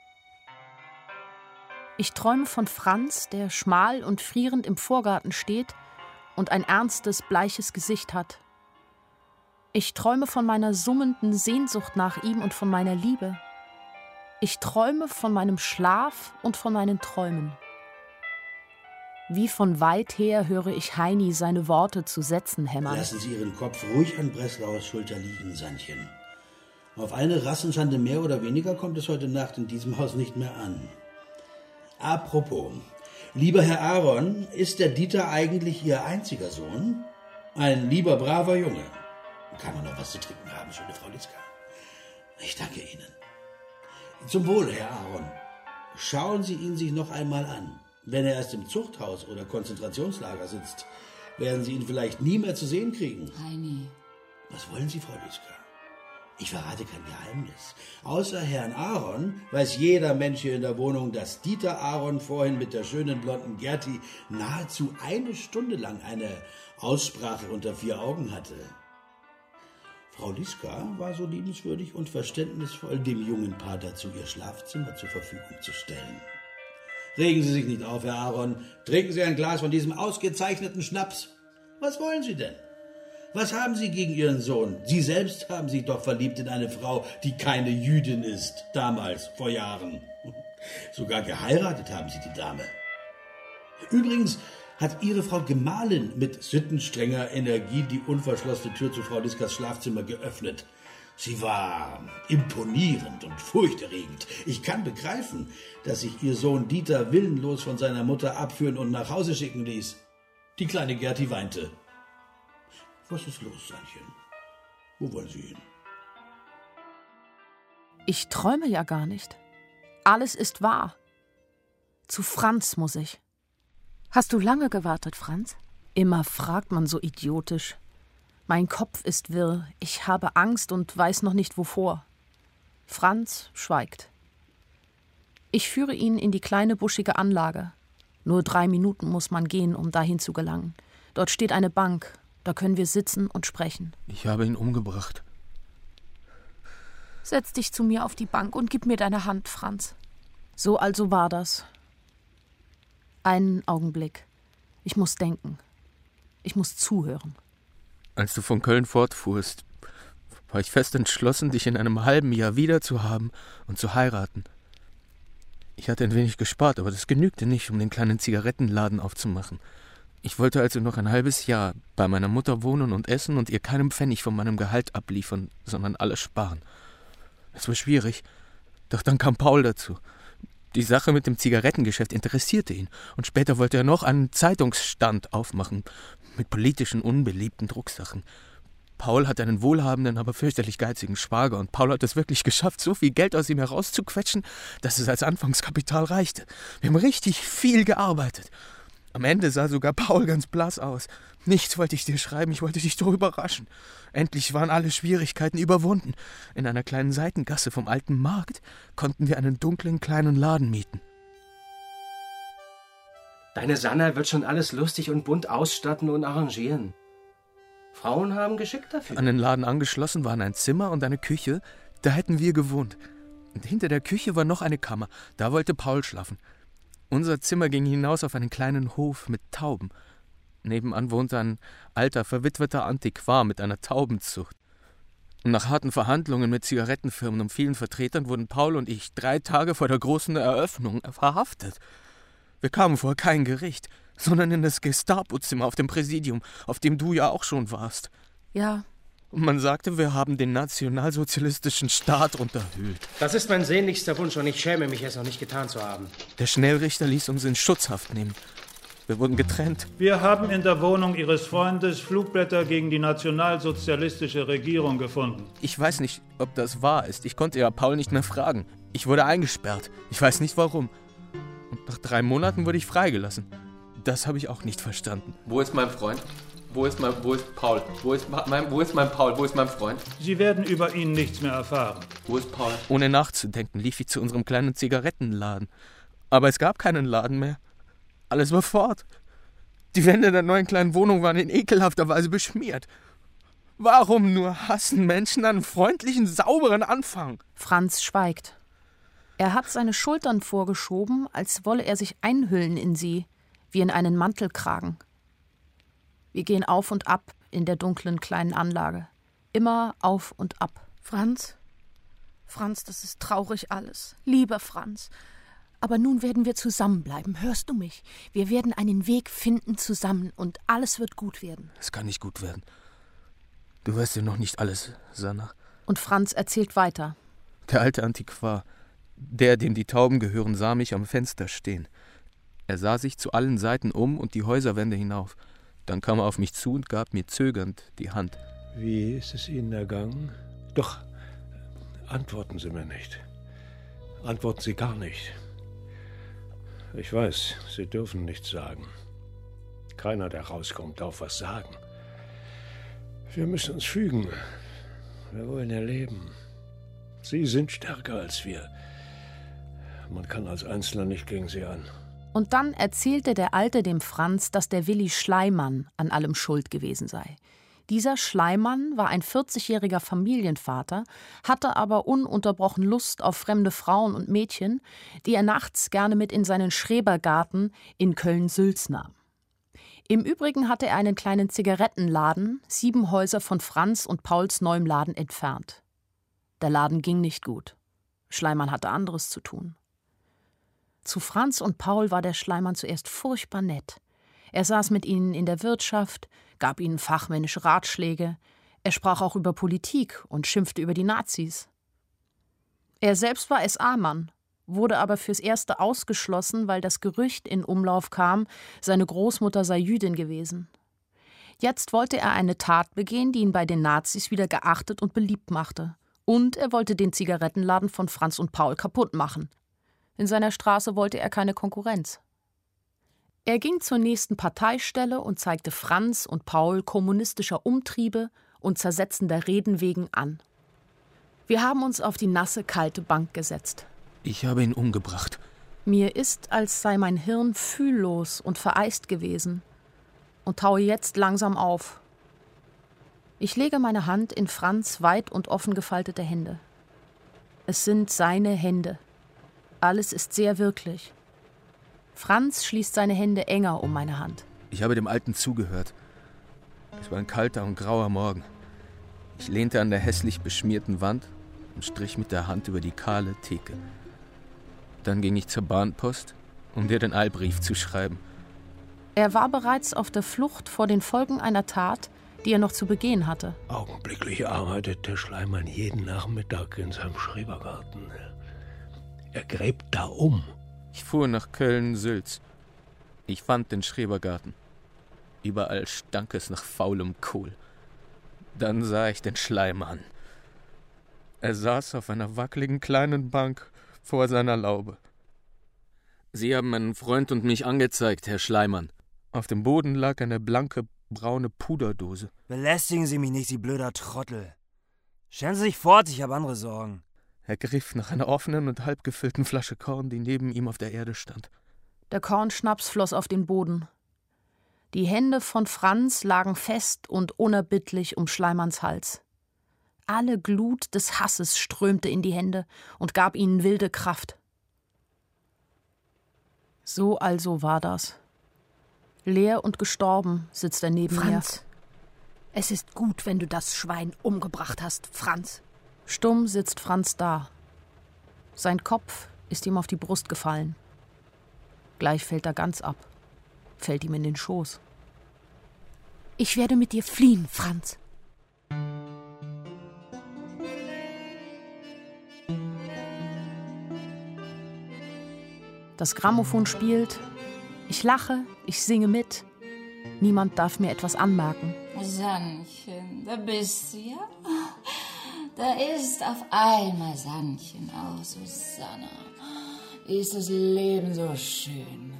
Ich träume von Franz, der schmal und frierend im Vorgarten steht und ein ernstes, bleiches Gesicht hat. Ich träume von meiner summenden Sehnsucht nach ihm und von meiner Liebe. Ich träume von meinem Schlaf und von meinen Träumen. Wie von weit her höre ich Heini seine Worte zu Sätzen hämmern.
Lassen Sie Ihren Kopf ruhig an Breslauers Schulter liegen, Sandchen. Auf eine Rassenschande mehr oder weniger kommt es heute Nacht in diesem Haus nicht mehr an. Apropos, lieber Herr Aaron, ist der Dieter eigentlich Ihr einziger Sohn? Ein lieber, braver Junge. Kann man noch was zu trinken haben, schöne Frau Liska? Ich danke Ihnen. Zum Wohle, Herr Aaron. Schauen Sie ihn sich noch einmal an. Wenn er erst im Zuchthaus oder Konzentrationslager sitzt, werden Sie ihn vielleicht nie mehr zu sehen kriegen.
Heini.
Was wollen Sie, Frau Liska? Ich verrate kein Geheimnis. Außer Herrn Aaron weiß jeder Mensch hier in der Wohnung, dass Dieter Aaron vorhin mit der schönen blonden Gerti nahezu eine Stunde lang eine Aussprache unter vier Augen hatte. Frau Liska war so liebenswürdig und verständnisvoll, dem jungen Paar dazu ihr Schlafzimmer zur Verfügung zu stellen. Regen Sie sich nicht auf, Herr Aaron. Trinken Sie ein Glas von diesem ausgezeichneten Schnaps. Was wollen Sie denn? Was haben Sie gegen Ihren Sohn? Sie selbst haben sich doch verliebt in eine Frau, die keine Jüdin ist, damals, vor Jahren. Sogar geheiratet haben Sie die Dame. Übrigens hat Ihre Frau Gemahlin mit sittenstrenger Energie die unverschlossene Tür zu Frau Liskas Schlafzimmer geöffnet. Sie war imponierend und furchterregend. Ich kann begreifen, dass sich Ihr Sohn Dieter willenlos von seiner Mutter abführen und nach Hause schicken ließ. Die kleine Gerti weinte. Was ist los, Seinchen? Wo wollen Sie hin?
Ich träume ja gar nicht. Alles ist wahr. Zu Franz muss ich. Hast du lange gewartet, Franz? Immer fragt man so idiotisch. Mein Kopf ist wirr. Ich habe Angst und weiß noch nicht wovor. Franz schweigt. Ich führe ihn in die kleine buschige Anlage. Nur drei Minuten muss man gehen, um dahin zu gelangen. Dort steht eine Bank. Da können wir sitzen und sprechen.
Ich habe ihn umgebracht.
Setz dich zu mir auf die Bank und gib mir deine Hand, Franz. So also war das. Einen Augenblick. Ich muss denken. Ich muss zuhören.
Als du von Köln fortfuhrst, war ich fest entschlossen, dich in einem halben Jahr wiederzuhaben und zu heiraten. Ich hatte ein wenig gespart, aber das genügte nicht, um den kleinen Zigarettenladen aufzumachen. Ich wollte also noch ein halbes Jahr bei meiner Mutter wohnen und essen und ihr keinen Pfennig von meinem Gehalt abliefern, sondern alles sparen. Es war schwierig, doch dann kam Paul dazu. Die Sache mit dem Zigarettengeschäft interessierte ihn und später wollte er noch einen Zeitungsstand aufmachen mit politischen, unbeliebten Drucksachen. Paul hat einen wohlhabenden, aber fürchterlich geizigen Schwager und Paul hat es wirklich geschafft, so viel Geld aus ihm herauszuquetschen, dass es als Anfangskapital reichte. Wir haben richtig viel gearbeitet. Am Ende sah sogar Paul ganz blass aus. Nichts wollte ich dir schreiben, ich wollte dich doch überraschen. Endlich waren alle Schwierigkeiten überwunden. In einer kleinen Seitengasse vom alten Markt konnten wir einen dunklen kleinen Laden mieten.
Deine Sanna wird schon alles lustig und bunt ausstatten und arrangieren. Frauen haben Geschick dafür.
An den Laden angeschlossen waren ein Zimmer und eine Küche. Da hätten wir gewohnt. Und hinter der Küche war noch eine Kammer. Da wollte Paul schlafen. Unser Zimmer ging hinaus auf einen kleinen Hof mit Tauben. Nebenan wohnte ein alter, verwitweter Antiquar mit einer Taubenzucht. Und nach harten Verhandlungen mit Zigarettenfirmen und vielen Vertretern wurden Paul und ich drei Tage vor der großen Eröffnung verhaftet. Wir kamen vor kein Gericht, sondern in das Gestapo-Zimmer auf dem Präsidium, auf dem du ja auch schon warst.
Ja.
Und man sagte, wir haben den nationalsozialistischen Staat unterhöhlt.
Das ist mein sehnlichster Wunsch und ich schäme mich, es noch nicht getan zu haben.
Der Schnellrichter ließ uns in Schutzhaft nehmen. Wir wurden getrennt.
Wir haben in der Wohnung Ihres Freundes Flugblätter gegen die nationalsozialistische Regierung gefunden.
Ich weiß nicht, ob das wahr ist. Ich konnte ja Paul nicht mehr fragen. Ich wurde eingesperrt. Ich weiß nicht warum. Und nach drei Monaten wurde ich freigelassen. Das habe ich auch nicht verstanden.
Wo ist mein Freund? Wo ist mein, wo ist Paul? Wo ist mein, wo ist mein Paul? Wo ist mein Freund?
Sie werden über ihn nichts mehr erfahren.
Wo ist Paul?
Ohne nachzudenken lief ich zu unserem kleinen Zigarettenladen. Aber es gab keinen Laden mehr. Alles war fort. Die Wände der neuen kleinen Wohnung waren in ekelhafter Weise beschmiert. Warum nur hassen Menschen einen freundlichen, sauberen Anfang?
Franz schweigt. Er hat seine Schultern vorgeschoben, als wolle er sich einhüllen in sie, wie in einen Mantelkragen. Wir gehen auf und ab in der dunklen kleinen Anlage. Immer auf und ab. Franz? Franz, das ist traurig alles. Lieber Franz. Aber nun werden wir zusammenbleiben. Hörst du mich? Wir werden einen Weg finden zusammen und alles wird gut werden.
Es kann nicht gut werden. Du weißt ja noch nicht alles, Sanna.
Und Franz erzählt weiter.
Der alte Antiquar, der, dem die Tauben gehören, sah mich am Fenster stehen. Er sah sich zu allen Seiten um und die Häuserwände hinauf. Dann kam er auf mich zu und gab mir zögernd die Hand.
Wie ist es Ihnen ergangen? Doch, antworten Sie mir nicht. Antworten Sie gar nicht. Ich weiß, Sie dürfen nichts sagen. Keiner, der rauskommt, darf was sagen. Wir müssen uns fügen. Wir wollen ja leben. Sie sind stärker als wir. Man kann als Einzelner nicht gegen sie an.
Und dann erzählte der Alte dem Franz, dass der Willi Schleimann an allem schuld gewesen sei. Dieser Schleimann war ein vierzigjähriger Familienvater, hatte aber ununterbrochen Lust auf fremde Frauen und Mädchen, die er nachts gerne mit in seinen Schrebergarten in Köln-Sülz nahm. Im Übrigen hatte er einen kleinen Zigarettenladen, sieben Häuser von Franz und Pauls neuem Laden entfernt. Der Laden ging nicht gut. Schleimann hatte anderes zu tun. Zu Franz und Paul war der Schleimann zuerst furchtbar nett. Er saß mit ihnen in der Wirtschaft, gab ihnen fachmännische Ratschläge. Er sprach auch über Politik und schimpfte über die Nazis. Er selbst war S A-Mann, wurde aber fürs Erste ausgeschlossen, weil das Gerücht in Umlauf kam, seine Großmutter sei Jüdin gewesen. Jetzt wollte er eine Tat begehen, die ihn bei den Nazis wieder geachtet und beliebt machte. Und er wollte den Zigarettenladen von Franz und Paul kaputt machen. In seiner Straße wollte er keine Konkurrenz. Er ging zur nächsten Parteistelle und zeigte Franz und Paul kommunistischer Umtriebe und zersetzender Reden wegen an. Wir haben uns auf die nasse, kalte Bank gesetzt.
Ich habe ihn umgebracht.
Mir ist, als sei mein Hirn fühllos und vereist gewesen und taue jetzt langsam auf. Ich lege meine Hand in Franz' weit und offen gefaltete Hände. Es sind seine Hände. Alles ist sehr wirklich. Franz schließt seine Hände enger um meine Hand.
Ich habe dem Alten zugehört. Es war ein kalter und grauer Morgen. Ich lehnte an der hässlich beschmierten Wand und strich mit der Hand über die kahle Theke. Dann ging ich zur Bahnpost, um dir den Eilbrief zu schreiben.
Er war bereits auf der Flucht vor den Folgen einer Tat, die er noch zu begehen hatte.
Augenblicklich arbeitet der Schleimann jeden Nachmittag in seinem Schrebergarten. Er gräbt da um.
Ich fuhr nach Köln-Sülz. Ich fand den Schrebergarten. Überall stank es nach faulem Kohl. Dann sah ich den Schleimann. Er saß auf einer wackeligen kleinen Bank vor seiner Laube. Sie haben meinen Freund und mich angezeigt, Herr Schleimann. Auf dem Boden lag eine blanke, braune Puderdose.
Belästigen Sie mich nicht, Sie blöder Trottel. Stellen Sie sich fort, ich habe andere Sorgen.
Er griff nach einer offenen und halb gefüllten Flasche Korn, die neben ihm auf der Erde stand.
Der Kornschnaps floss auf den Boden. Die Hände von Franz lagen fest und unerbittlich um Schleimanns Hals. Alle Glut des Hasses strömte in die Hände und gab ihnen wilde Kraft. So also war das. Leer und gestorben sitzt er neben
Franz,
mir.
Franz, es ist gut, wenn du das Schwein umgebracht hast, Franz.
Stumm sitzt Franz da. Sein Kopf ist ihm auf die Brust gefallen. Gleich fällt er ganz ab, fällt ihm in den Schoß.
Ich werde mit dir fliehen, Franz.
Das Grammophon spielt. Ich lache, ich singe mit. Niemand darf mir etwas anmerken.
Sandchen, da bist du ja. Da ist auf einmal Sandchen. Oh, Susanna, ist das Leben so schön.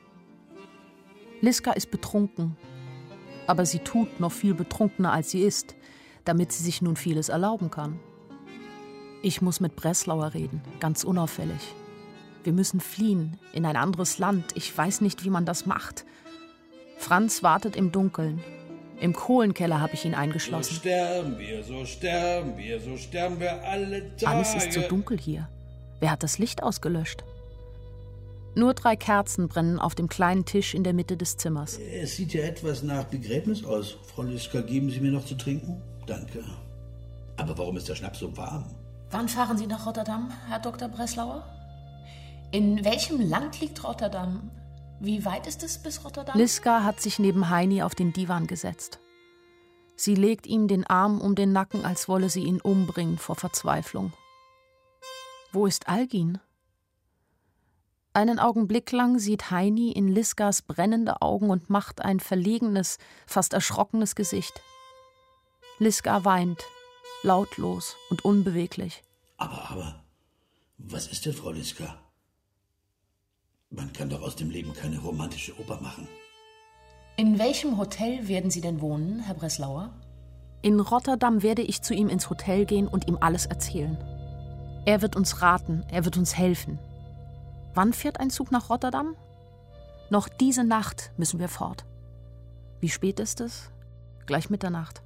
Liska ist betrunken. Aber sie tut noch viel betrunkener, als sie ist, damit sie sich nun vieles erlauben kann. Ich muss mit Breslauer reden, ganz unauffällig. Wir müssen fliehen, in ein anderes Land. Ich weiß nicht, wie man das macht. Franz wartet im Dunkeln. Im Kohlenkeller habe ich ihn eingeschlossen.
So sterben wir, so sterben wir, so sterben wir alle Tage.
Alles ist so dunkel hier. Wer hat das Licht ausgelöscht? Nur drei Kerzen brennen auf dem kleinen Tisch in der Mitte des Zimmers.
Es sieht ja etwas nach Begräbnis aus. Frau Liska, geben Sie mir noch zu trinken? Danke. Aber warum ist der Schnaps so warm?
Wann fahren Sie nach Rotterdam, Herr Doktor Breslauer? In welchem Land liegt Rotterdam? Wie weit ist es bis Rotterdam? Liska hat sich neben Heini auf den Divan gesetzt. Sie legt ihm den Arm um den Nacken, als wolle sie ihn umbringen vor Verzweiflung. Wo ist Algin? Einen Augenblick lang sieht Heini in Liskas brennende Augen und macht ein verlegenes, fast erschrockenes Gesicht. Liska weint, lautlos und unbeweglich.
Aber, aber, was ist denn, Frau Liska? Man kann doch aus dem Leben keine romantische Oper machen.
In welchem Hotel werden Sie denn wohnen, Herr Breslauer? In Rotterdam werde ich zu ihm ins Hotel gehen und ihm alles erzählen. Er wird uns raten, er wird uns helfen. Wann fährt ein Zug nach Rotterdam? Noch diese Nacht müssen wir fort. Wie spät ist es? Gleich Mitternacht.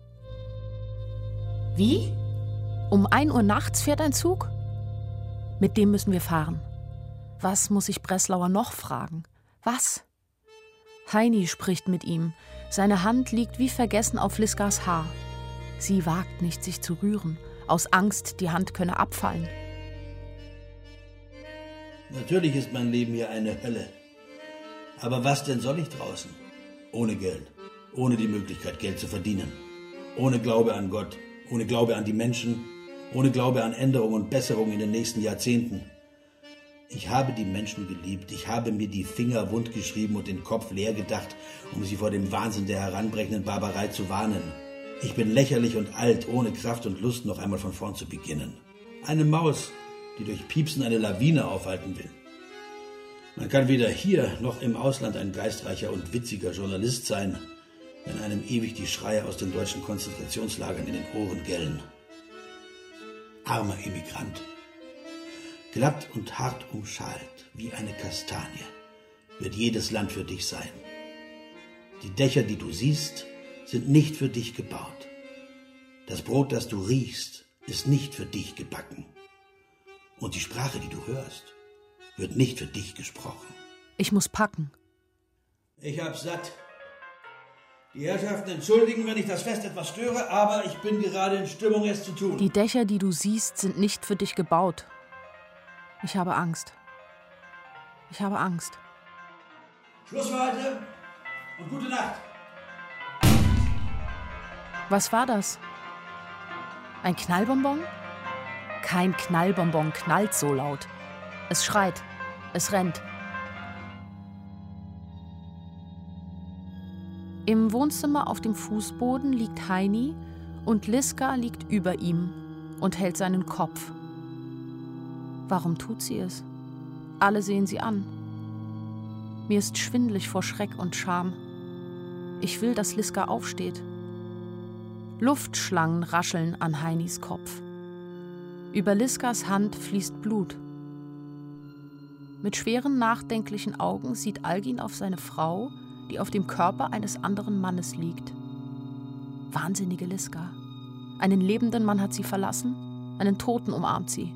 Wie?
Um ein Uhr nachts fährt ein Zug? Mit dem müssen wir fahren. Was muss ich Breslauer noch fragen? Was? Heini spricht mit ihm. Seine Hand liegt wie vergessen auf Liskas Haar. Sie wagt nicht, sich zu rühren, aus Angst, die Hand könne abfallen.
Natürlich ist mein Leben hier eine Hölle. Aber was denn soll ich draußen? Ohne Geld, ohne die Möglichkeit, Geld zu verdienen. Ohne Glaube an Gott, ohne Glaube an die Menschen, ohne Glaube an Änderung und Besserung in den nächsten Jahrzehnten. Ich habe die Menschen geliebt, ich habe mir die Finger wund geschrieben und den Kopf leer gedacht, um sie vor dem Wahnsinn der heranbrechenden Barbarei zu warnen. Ich bin lächerlich und alt, ohne Kraft und Lust, noch einmal von vorn zu beginnen. Eine Maus, die durch Piepsen eine Lawine aufhalten will. Man kann weder hier noch im Ausland ein geistreicher und witziger Journalist sein, wenn einem ewig die Schreie aus den deutschen Konzentrationslagern in den Ohren gellen. Armer Emigrant, glatt und hart umschalt, wie eine Kastanie, wird jedes Land für dich sein. Die Dächer, die du siehst, sind nicht für dich gebaut. Das Brot, das du riechst, ist nicht für dich gebacken. Und die Sprache, die du hörst, wird nicht für dich gesprochen.
Ich muss packen.
Ich hab's satt. Die Herrschaften entschuldigen, wenn ich das Fest etwas störe, aber ich bin gerade in Stimmung, es zu tun.
Die Dächer, die du siehst, sind nicht für dich gebaut. Ich habe Angst. Ich habe Angst.
Schluss für heute und gute Nacht.
Was war das? Ein Knallbonbon? Kein Knallbonbon knallt so laut. Es schreit. Es rennt. Im Wohnzimmer auf dem Fußboden liegt Heini und Liska liegt über ihm und hält seinen Kopf. Warum tut sie es? Alle sehen sie an. Mir ist schwindelig vor Schreck und Scham. Ich will, dass Liska aufsteht. Luftschlangen rascheln an Heinis Kopf. Über Liskas Hand fließt Blut. Mit schweren, nachdenklichen Augen sieht Algin auf seine Frau, die auf dem Körper eines anderen Mannes liegt. Wahnsinnige Liska. Einen lebenden Mann hat sie verlassen, einen Toten umarmt sie.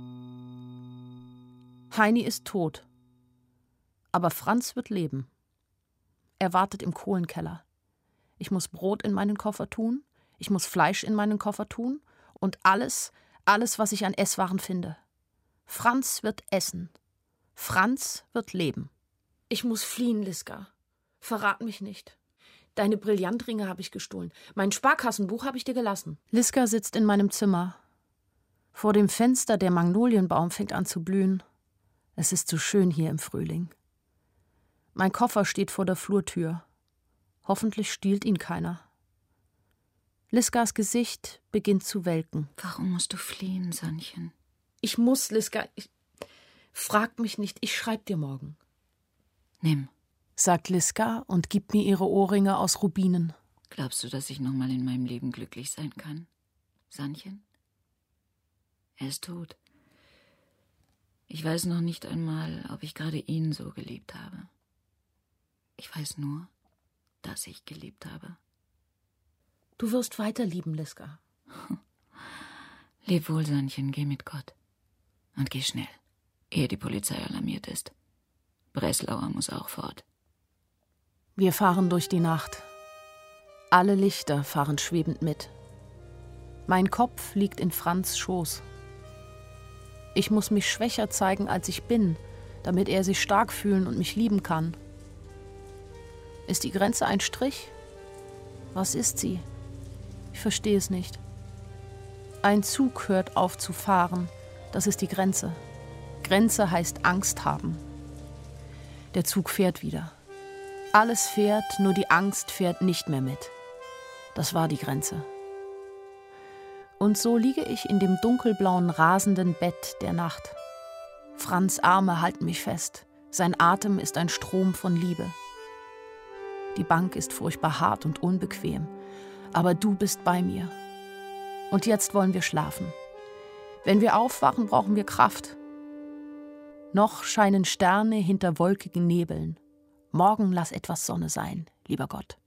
Heini ist tot. Aber Franz wird leben. Er wartet im Kohlenkeller. Ich muss Brot in meinen Koffer tun, ich muss Fleisch in meinen Koffer tun und alles, alles, was ich an Esswaren finde. Franz wird essen. Franz wird leben. Ich muss fliehen, Liska. Verrat mich nicht. Deine Brillantringe habe ich gestohlen. Mein Sparkassenbuch habe ich dir gelassen. Liska sitzt in meinem Zimmer. Vor dem Fenster der Magnolienbaum fängt an zu blühen. Es ist so schön hier im Frühling. Mein Koffer steht vor der Flurtür. Hoffentlich stiehlt ihn keiner. Liskas Gesicht beginnt zu welken.
Warum musst du fliehen, Sannchen?
Ich muss, Liska. Ich... Frag mich nicht, ich schreib dir morgen.
Nimm,
sagt Liska und gibt mir ihre Ohrringe aus Rubinen.
Glaubst du, dass ich noch mal in meinem Leben glücklich sein kann, Sannchen? Er ist tot. Ich weiß noch nicht einmal, ob ich gerade ihn so geliebt habe. Ich weiß nur, dass ich geliebt habe.
Du wirst weiter lieben, Liska.
Leb wohl, Sannchen, geh mit Gott. Und geh schnell, ehe die Polizei alarmiert ist. Breslauer muss auch fort.
Wir fahren durch die Nacht. Alle Lichter fahren schwebend mit. Mein Kopf liegt in Franz' Schoß. Ich muss mich schwächer zeigen, als ich bin, damit er sich stark fühlen und mich lieben kann. Ist die Grenze ein Strich? Was ist sie? Ich verstehe es nicht. Ein Zug hört auf zu fahren. Das ist die Grenze. Grenze heißt Angst haben. Der Zug fährt wieder. Alles fährt, nur die Angst fährt nicht mehr mit. Das war die Grenze. Und so liege ich in dem dunkelblauen, rasenden Bett der Nacht. Franz' Arme halten mich fest. Sein Atem ist ein Strom von Liebe. Die Bank ist furchtbar hart und unbequem. Aber du bist bei mir. Und jetzt wollen wir schlafen. Wenn wir aufwachen, brauchen wir Kraft. Noch scheinen Sterne hinter wolkigen Nebeln. Morgen lass etwas Sonne sein, lieber Gott.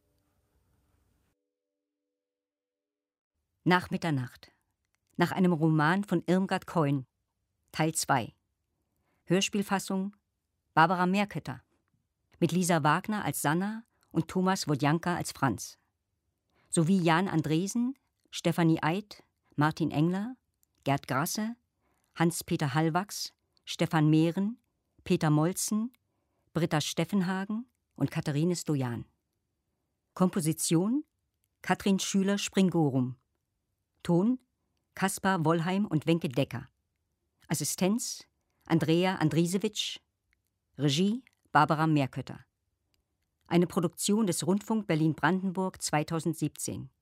Nach Mitternacht. Nach einem Roman von Irmgard Keun. Teil zwei. Hörspielfassung Barbara Meerkötter. Mit Lisa Wagner als Sanna und Thomas Wodjanka als Franz. Sowie Jan Andresen, Stefanie Eid, Martin Engler, Gerd Grasse, Hans-Peter Hallwachs, Stefan Mehren, Peter Molzen, Britta Steffenhagen und Katharine Stojan. Komposition Katrin Schüler-Springorum. Ton Kaspar Wollheim und Wenke Decker. Assistenz Andrea Andrisewitsch. Regie Barbara Meerkötter. Eine Produktion des Rundfunk Berlin-Brandenburg zweitausendsiebzehn.